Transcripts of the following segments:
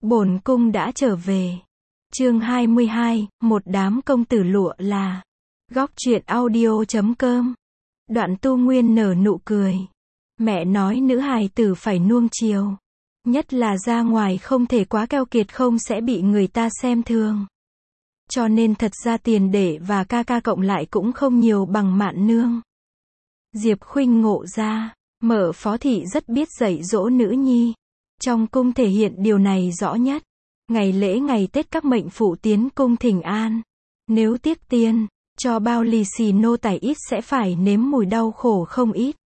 Bổn cung đã trở về. Chương 22, một đám công tử lụa là. Góc truyện audio.com. Đoạn Tu Nguyên nở nụ cười. Mẹ nói nữ hài tử phải nuông chiều. Nhất là ra ngoài không thể quá keo kiệt, không sẽ bị người ta xem thường. Cho nên thật ra tiền đệ và ca ca cộng lại cũng không nhiều bằng Mạn nương. Diệp Khuynh ngộ ra, Mở phó thị rất biết dạy dỗ nữ nhi. Trong cung thể hiện điều này rõ nhất. Ngày lễ ngày Tết các mệnh phụ tiến cung thỉnh an. Nếu tiếc tiền, cho bao lì xì nô tài ít sẽ phải nếm mùi đau khổ không ít.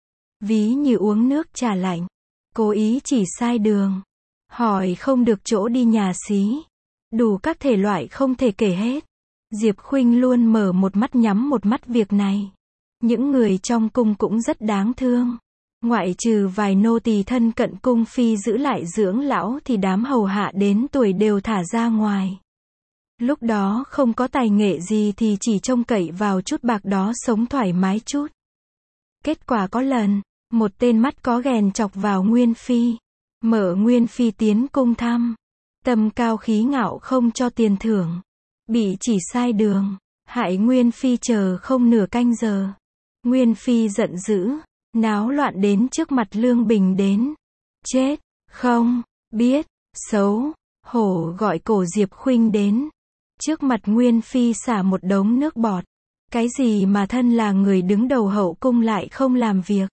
Ví như uống nước trà lạnh, cố ý chỉ sai đường, hỏi không được chỗ đi nhà xí. Đủ các thể loại không thể kể hết. Diệp Khuynh luôn mở một mắt nhắm một mắt việc này. Những người trong cung cũng rất đáng thương. Ngoại trừ vài nô tỳ thân cận cung phi giữ lại dưỡng lão thì đám hầu hạ đến tuổi đều thả ra ngoài. Lúc đó không có tài nghệ gì thì chỉ trông cậy vào chút bạc đó sống thoải mái chút. Kết quả có lần, một tên mắt có ghèn chọc vào Nguyên Phi. Mở Nguyên Phi tiến cung thăm. Tâm cao khí ngạo không cho tiền thưởng. Bị chỉ sai đường, hại Nguyên Phi chờ không nửa canh giờ. Nguyên Phi giận dữ, náo loạn đến trước mặt Lương Bình đến. Chết, không, biết, xấu, hổ gọi cổ Diệp Khuynh đến. Trước mặt Nguyên Phi xả một đống nước bọt. Cái gì mà thân là người đứng đầu hậu cung lại không làm việc.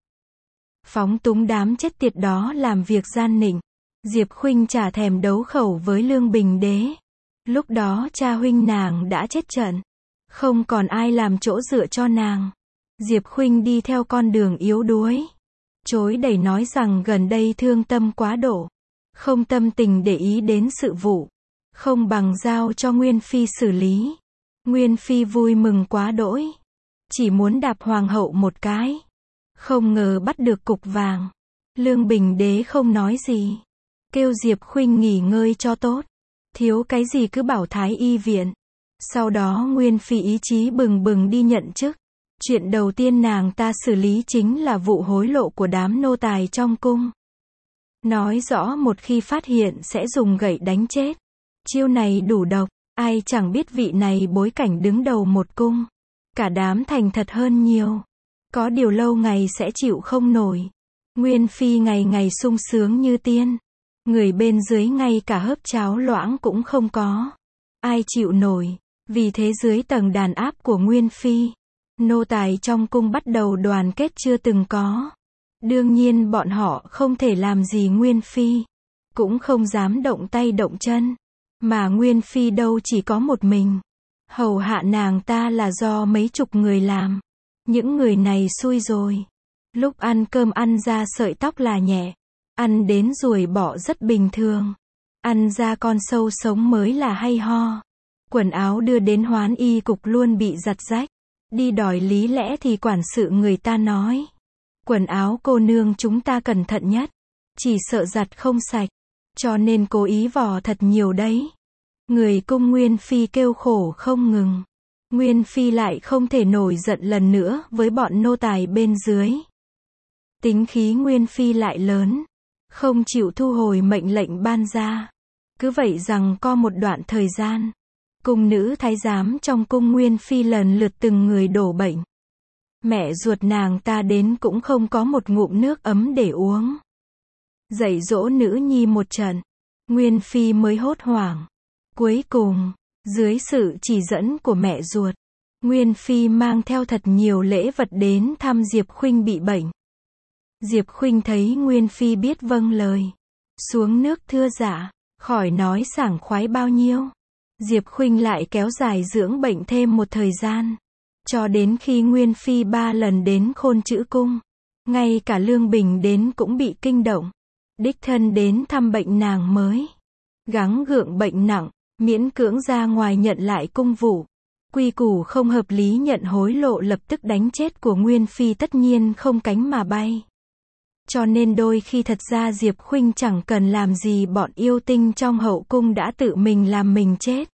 Phóng túng đám chết tiệt đó làm việc gian nịnh. Diệp Khuynh chả thèm đấu khẩu với Lương Bình đế. Lúc đó cha huynh nàng đã chết trận. Không còn ai làm chỗ dựa cho nàng. Diệp Khuynh đi theo con đường yếu đuối. Chối đẩy nói rằng gần đây thương tâm quá độ. Không tâm tình để ý đến sự vụ. Không bằng giao cho Nguyên Phi xử lý. Nguyên Phi vui mừng quá đỗi. Chỉ muốn đạp hoàng hậu một cái. Không ngờ bắt được cục vàng. Lương Bình đế không nói gì. Kêu Diệp Khuynh nghỉ ngơi cho tốt. Thiếu cái gì cứ bảo Thái y viện. Sau đó Nguyên Phi ý chí bừng bừng đi nhận chức. Chuyện đầu tiên nàng ta xử lý chính là vụ hối lộ của đám nô tài trong cung. Nói rõ một khi phát hiện sẽ dùng gậy đánh chết. Chiêu này đủ độc, ai chẳng biết vị này bối cảnh đứng đầu một cung. Cả đám thành thật hơn nhiều. Có điều lâu ngày sẽ chịu không nổi. Nguyên Phi ngày ngày sung sướng như tiên. Người bên dưới ngay cả hớp cháo loãng cũng không có. Ai chịu nổi. Vì thế dưới tầng đàn áp của Nguyên Phi, nô tài trong cung bắt đầu đoàn kết chưa từng có. Đương nhiên bọn họ không thể làm gì Nguyên Phi. Cũng không dám động tay động chân. Mà Nguyên Phi đâu chỉ có một mình. Hầu hạ nàng ta là do mấy chục người làm. Những người này xui rồi. Lúc ăn cơm ăn ra sợi tóc là nhẹ. Ăn đến ruồi bọ rất bình thường. Ăn ra con sâu sống mới là hay ho. Quần áo đưa đến hoán y cục luôn bị giặt rách. Đi đòi lý lẽ thì quản sự người ta nói. Quần áo cô nương chúng ta cẩn thận nhất. Chỉ sợ giặt không sạch. Cho nên cố ý vò thật nhiều đấy. Người cung Nguyên Phi kêu khổ không ngừng. Nguyên Phi lại không thể nổi giận lần nữa với bọn nô tài bên dưới. Tính khí Nguyên Phi lại lớn. Không chịu thu hồi mệnh lệnh ban ra. Cứ vậy rằng co một đoạn thời gian. Cung nữ thái giám trong cung Nguyên Phi lần lượt từng người đổ bệnh. Mẹ ruột nàng ta đến cũng không có một ngụm nước ấm để uống. Dạy dỗ nữ nhi một trận. Nguyên Phi mới hốt hoảng. Cuối cùng, dưới sự chỉ dẫn của mẹ ruột, Nguyên Phi mang theo thật nhiều lễ vật đến thăm Diệp Khuynh bị bệnh. Diệp Khuynh thấy Nguyên Phi biết vâng lời. Xuống nước thưa dạ, khỏi nói sảng khoái bao nhiêu. Diệp Khuynh lại kéo dài dưỡng bệnh thêm một thời gian. Cho đến khi Nguyên Phi 3 lần đến Khôn Chữ cung. Ngay cả Lương Bình đến cũng bị kinh động. Đích thân đến thăm bệnh nàng mới. Gắng gượng bệnh nặng, miễn cưỡng ra ngoài nhận lại cung vụ. Quy củ không hợp lý nhận hối lộ lập tức đánh chết của Nguyên Phi tất nhiên không cánh mà bay. Cho nên đôi khi thật ra Diệp Khuynh chẳng cần làm gì bọn yêu tinh trong hậu cung đã tự mình làm mình chết.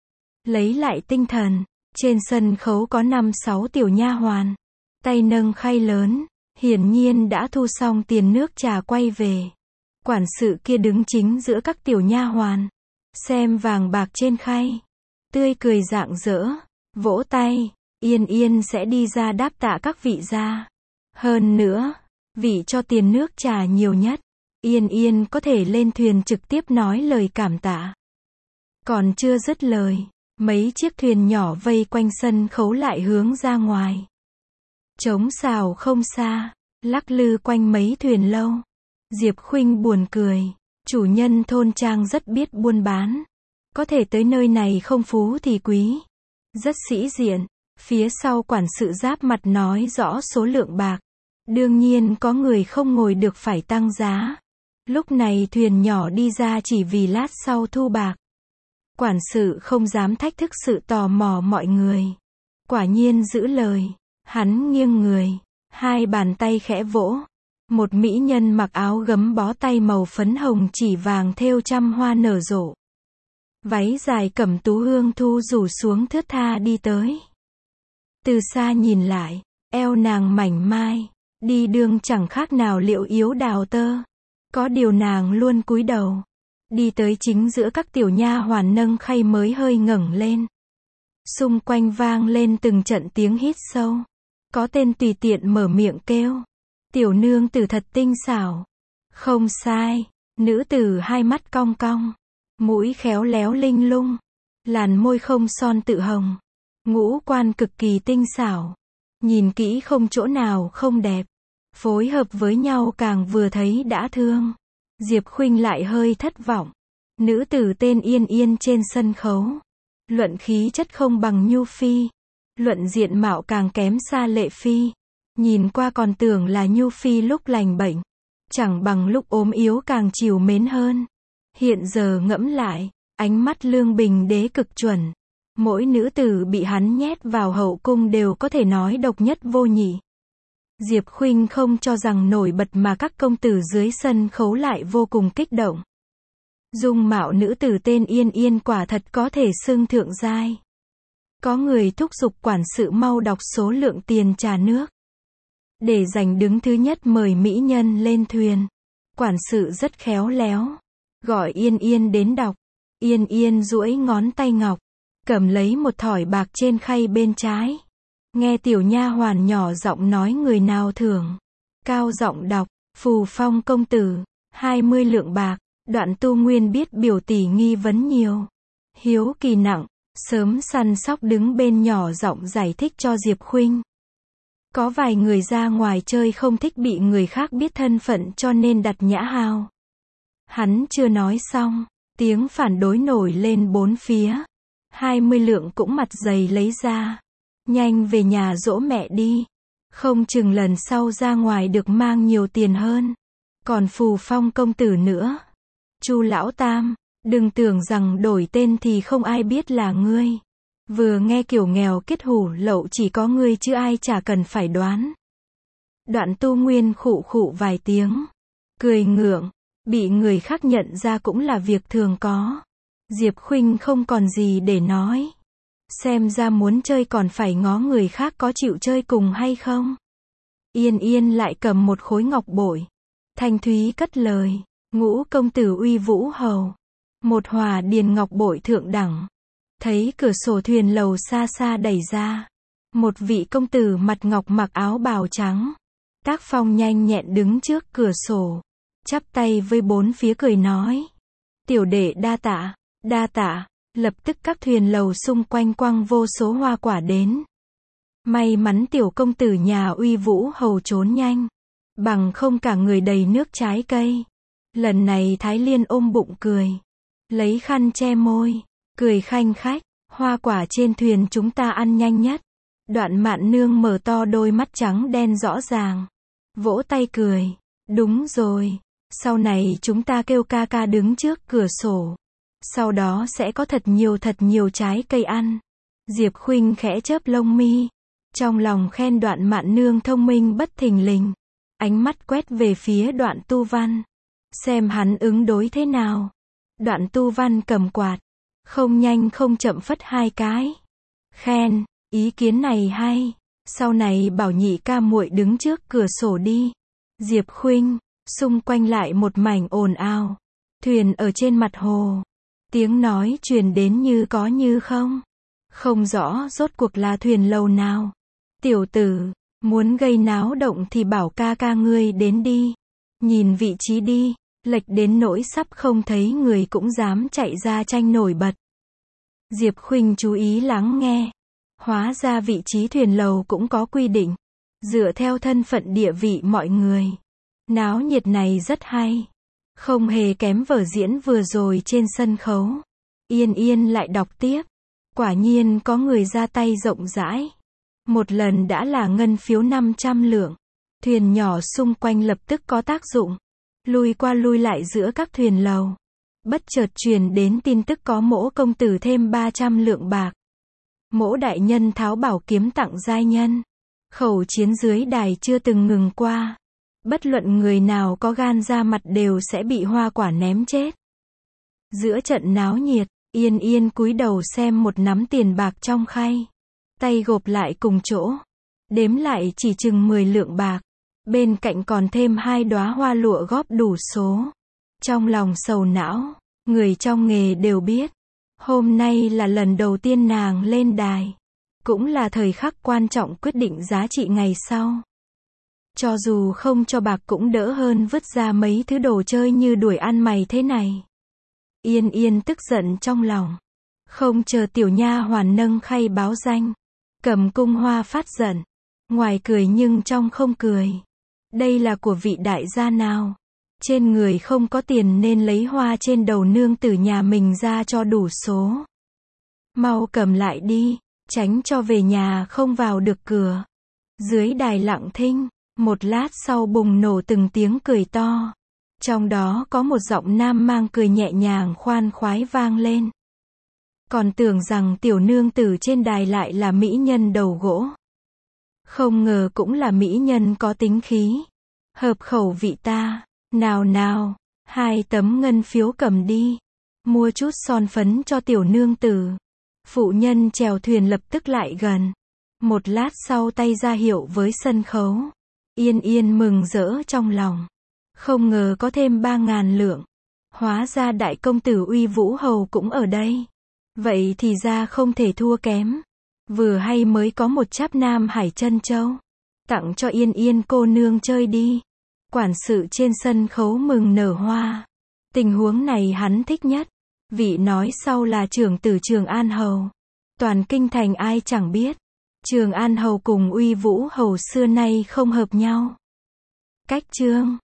Lấy lại tinh thần, trên sân khấu có 5-6 tiểu nha hoàn. Tay nâng khay lớn, hiển nhiên đã thu xong tiền nước trà quay về. Quản sự kia đứng chính giữa các tiểu nha hoàn, xem vàng bạc trên khay, tươi cười rạng rỡ, vỗ tay, Yên Yên sẽ đi ra đáp tạ các vị gia. Hơn nữa, vị cho tiền nước trà nhiều nhất, Yên Yên có thể lên thuyền trực tiếp nói lời cảm tạ. Còn chưa dứt lời, mấy chiếc thuyền nhỏ vây quanh sân khấu lại hướng ra ngoài. Trống xào không xa, lắc lư quanh mấy thuyền lâu. Diệp Khuynh buồn cười, chủ nhân thôn trang rất biết buôn bán. Có thể tới nơi này không phú thì quý. Rất sĩ diện. Phía sau quản sự giáp mặt nói rõ số lượng bạc. Đương nhiên có người không ngồi được phải tăng giá. Lúc này thuyền nhỏ đi ra chỉ vì lát sau thu bạc. Quản sự không dám thách thức sự tò mò mọi người. Quả nhiên giữ lời. Hắn nghiêng người, hai bàn tay khẽ vỗ. Một mỹ nhân mặc áo gấm bó tay màu phấn hồng chỉ vàng thêu trăm hoa nở rộ. Váy dài cẩm tú hương thu rủ xuống thướt tha đi tới. Từ xa nhìn lại, eo nàng mảnh mai, đi đường chẳng khác nào Liệu Yếu đào tơ. Có điều nàng luôn cúi đầu. Đi tới chính giữa các tiểu nha hoàn nâng khay mới hơi ngẩng lên. Xung quanh vang lên từng trận tiếng hít sâu. Có tên tùy tiện mở miệng kêu. Tiểu nương tử thật tinh xảo. Không sai, nữ tử hai mắt cong cong. Mũi khéo léo linh lung. Làn môi không son tự hồng. Ngũ quan cực kỳ tinh xảo. Nhìn kỹ không chỗ nào không đẹp. Phối hợp với nhau càng vừa thấy đã thương. Diệp Khuynh lại hơi thất vọng. Nữ tử tên Yên Yên trên sân khấu. Luận khí chất không bằng Nhu Phi. Luận diện mạo càng kém xa Lệ Phi. Nhìn qua còn tưởng là Nhu Phi lúc lành bệnh. Chẳng bằng lúc ốm yếu càng trìu mến hơn. Hiện giờ ngẫm lại, ánh mắt Lương Bình Đế cực chuẩn. Mỗi nữ tử bị hắn nhét vào hậu cung đều có thể nói độc nhất vô nhị. Diệp Khuynh không cho rằng nổi bật mà các công tử dưới sân khấu lại vô cùng kích động. Dung mạo nữ tử tên Yên Yên quả thật có thể xưng thượng giai. Có người thúc giục quản sự mau đọc số lượng tiền trà nước. Để giành đứng thứ nhất mời mỹ nhân lên thuyền. Quản sự rất khéo léo. Gọi Yên Yên đến đọc. Yên Yên duỗi ngón tay ngọc. Cầm lấy một thỏi bạc trên khay bên trái. Nghe tiểu nha hoàn nhỏ giọng nói người nào thưởng. Cao giọng đọc. Phù Phong công tử. 20 lượng bạc. Đoạn Tu Nguyên biết biểu tỷ nghi vấn nhiều. Hiếu kỳ nặng. Sớm săn sóc đứng bên nhỏ giọng giải thích cho Diệp Khuynh. Có vài người ra ngoài chơi không thích bị người khác biết thân phận cho nên đặt nhã hào. Hắn chưa nói xong, tiếng phản đối nổi lên bốn phía. 20 lượng cũng mặt dày lấy ra. Nhanh về nhà dỗ mẹ đi. Không chừng lần sau ra ngoài được mang nhiều tiền hơn. Còn Phù Phong công tử nữa. Chu lão tam, đừng tưởng rằng đổi tên thì không ai biết là ngươi. Vừa nghe kiểu nghèo kết hủ lậu chỉ có ngươi chứ ai chả cần phải đoán. Đoạn Tu Nguyên khụ khụ vài tiếng. Cười ngượng, bị người khác nhận ra cũng là việc thường có. Diệp Khuynh không còn gì để nói. Xem ra muốn chơi còn phải ngó người khác có chịu chơi cùng hay không. Yên Yên lại cầm một khối ngọc bội. Thanh thúy cất lời. Ngũ công tử uy vũ hầu. Một hòa điền ngọc bội thượng đẳng. Thấy cửa sổ thuyền lầu xa xa đẩy ra. Một vị công tử mặt ngọc mặc áo bào trắng. Tác phong nhanh nhẹn đứng trước cửa sổ. Chắp tay với bốn phía cười nói. Tiểu đệ đa tạ, đa tạ. Lập tức các thuyền lầu xung quanh quăng vô số hoa quả đến. May mắn tiểu công tử nhà uy vũ hầu trốn nhanh. Bằng không cả người đầy nước trái cây. Lần này Thái Liên ôm bụng cười. Lấy khăn che môi. Cười khanh khách. Hoa quả trên thuyền chúng ta ăn nhanh nhất. Đoạn Mạn Nương mở to đôi mắt trắng đen rõ ràng. Vỗ tay cười. Đúng rồi. Sau này chúng ta kêu ca ca đứng trước cửa sổ. Sau đó sẽ có thật nhiều trái cây ăn. Diệp Khuynh khẽ chớp lông mi. Trong lòng khen Đoạn Mạn Nương thông minh bất thình lình. Ánh mắt quét về phía Đoạn Tu Văn. Xem hắn ứng đối thế nào. Đoạn Tu Văn cầm quạt. Không nhanh không chậm phất hai cái. Khen, ý kiến này hay. Sau này bảo nhị ca muội đứng trước cửa sổ đi. Diệp Khuynh, Xung quanh lại một mảnh ồn ào. Thuyền ở trên mặt hồ. Tiếng nói truyền đến như có như không. Không rõ rốt cuộc là thuyền lầu nào. Tiểu tử, muốn gây náo động thì bảo ca ca ngươi đến đi. Nhìn vị trí đi, lệch đến nỗi sắp không thấy người cũng dám chạy ra tranh nổi bật. Diệp Khuynh chú ý lắng nghe. Hóa ra vị trí thuyền lầu cũng có quy định. Dựa theo thân phận địa vị mọi người. Náo nhiệt này rất hay. Không hề kém vở diễn vừa rồi trên sân khấu. Yên Yên lại đọc tiếp. Quả nhiên có người ra tay rộng rãi. Một lần đã là ngân phiếu 500 lượng. Thuyền nhỏ xung quanh lập tức có tác dụng. Lui qua lui lại giữa các thuyền lầu. Bất chợt truyền đến tin tức có Mỗ công tử thêm 300 lượng bạc. Mỗ đại nhân tháo bảo kiếm tặng giai nhân. Khẩu chiến dưới đài chưa từng ngừng qua. Bất luận người nào có gan ra mặt đều sẽ bị hoa quả ném chết. Giữa trận náo nhiệt, Yên Yên cúi đầu xem một nắm tiền bạc trong khay. Tay gộp lại cùng chỗ. Đếm lại chỉ chừng 10 lượng bạc. Bên cạnh còn thêm 2 đóa hoa lụa góp đủ số. Trong lòng sầu não, người trong nghề đều biết. Hôm nay là lần đầu tiên nàng lên đài. Cũng là thời khắc quan trọng quyết định giá trị ngày sau. Cho dù không cho bạc cũng đỡ hơn vứt ra mấy thứ đồ chơi như đuổi ăn mày thế này. Yên Yên tức giận trong lòng. Không chờ tiểu nha hoàn nâng khay báo danh. Cầm cung hoa phát giận. Ngoài cười nhưng trong không cười. Đây là của vị đại gia nào? Trên người không có tiền nên lấy hoa trên đầu nương tử nhà mình ra cho đủ số. Mau cầm lại đi, tránh cho về nhà không vào được cửa. Dưới đài lặng thinh, một lát sau bùng nổ từng tiếng cười to. Trong đó có một giọng nam mang cười nhẹ nhàng khoan khoái vang lên. Còn tưởng rằng tiểu nương tử trên đài lại là mỹ nhân đầu gỗ. Không ngờ cũng là mỹ nhân có tính khí. Hợp khẩu vị ta. Nào nào, 2 tấm ngân phiếu cầm đi. Mua chút son phấn cho tiểu nương tử. Phụ nhân chèo thuyền lập tức lại gần. Một lát sau tay ra hiệu với sân khấu. Yên Yên mừng rỡ trong lòng. Không ngờ có thêm 3.000 lượng. Hóa ra đại công tử Uy Vũ Hầu cũng ở đây. Vậy thì ra không thể thua kém. Vừa hay mới có một cháp Nam Hải Trân Châu. Tặng cho Yên Yên cô nương chơi đi. Quản sự trên sân khấu mừng nở hoa. Tình huống này hắn thích nhất. Vị nói sau là trưởng tử Trường An Hầu. Toàn kinh thành ai chẳng biết. Trường An Hầu cùng Uy Vũ Hầu xưa nay không hợp nhau. Cách chương